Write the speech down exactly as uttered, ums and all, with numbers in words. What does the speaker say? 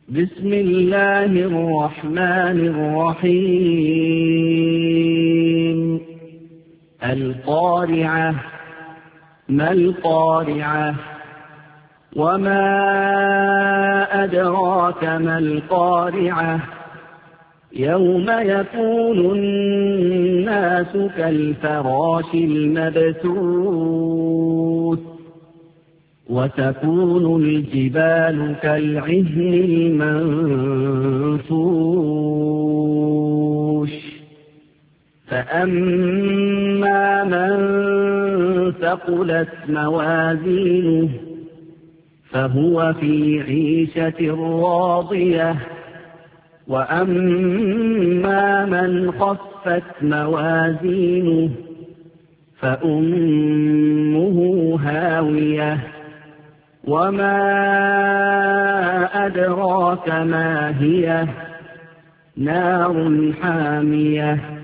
بسم الله الرحمن الرحيم القارعة ما القارعة وما أدراك ما القارعة يوم يكون الناس كالفراش المبثوث وتكون الجبال كالعهن المنفوش فأما من ثقلت موازينه فهو في عيشة راضية وأما من خفت موازينه فأمه هاوية وما أدراك ما هي نار حامية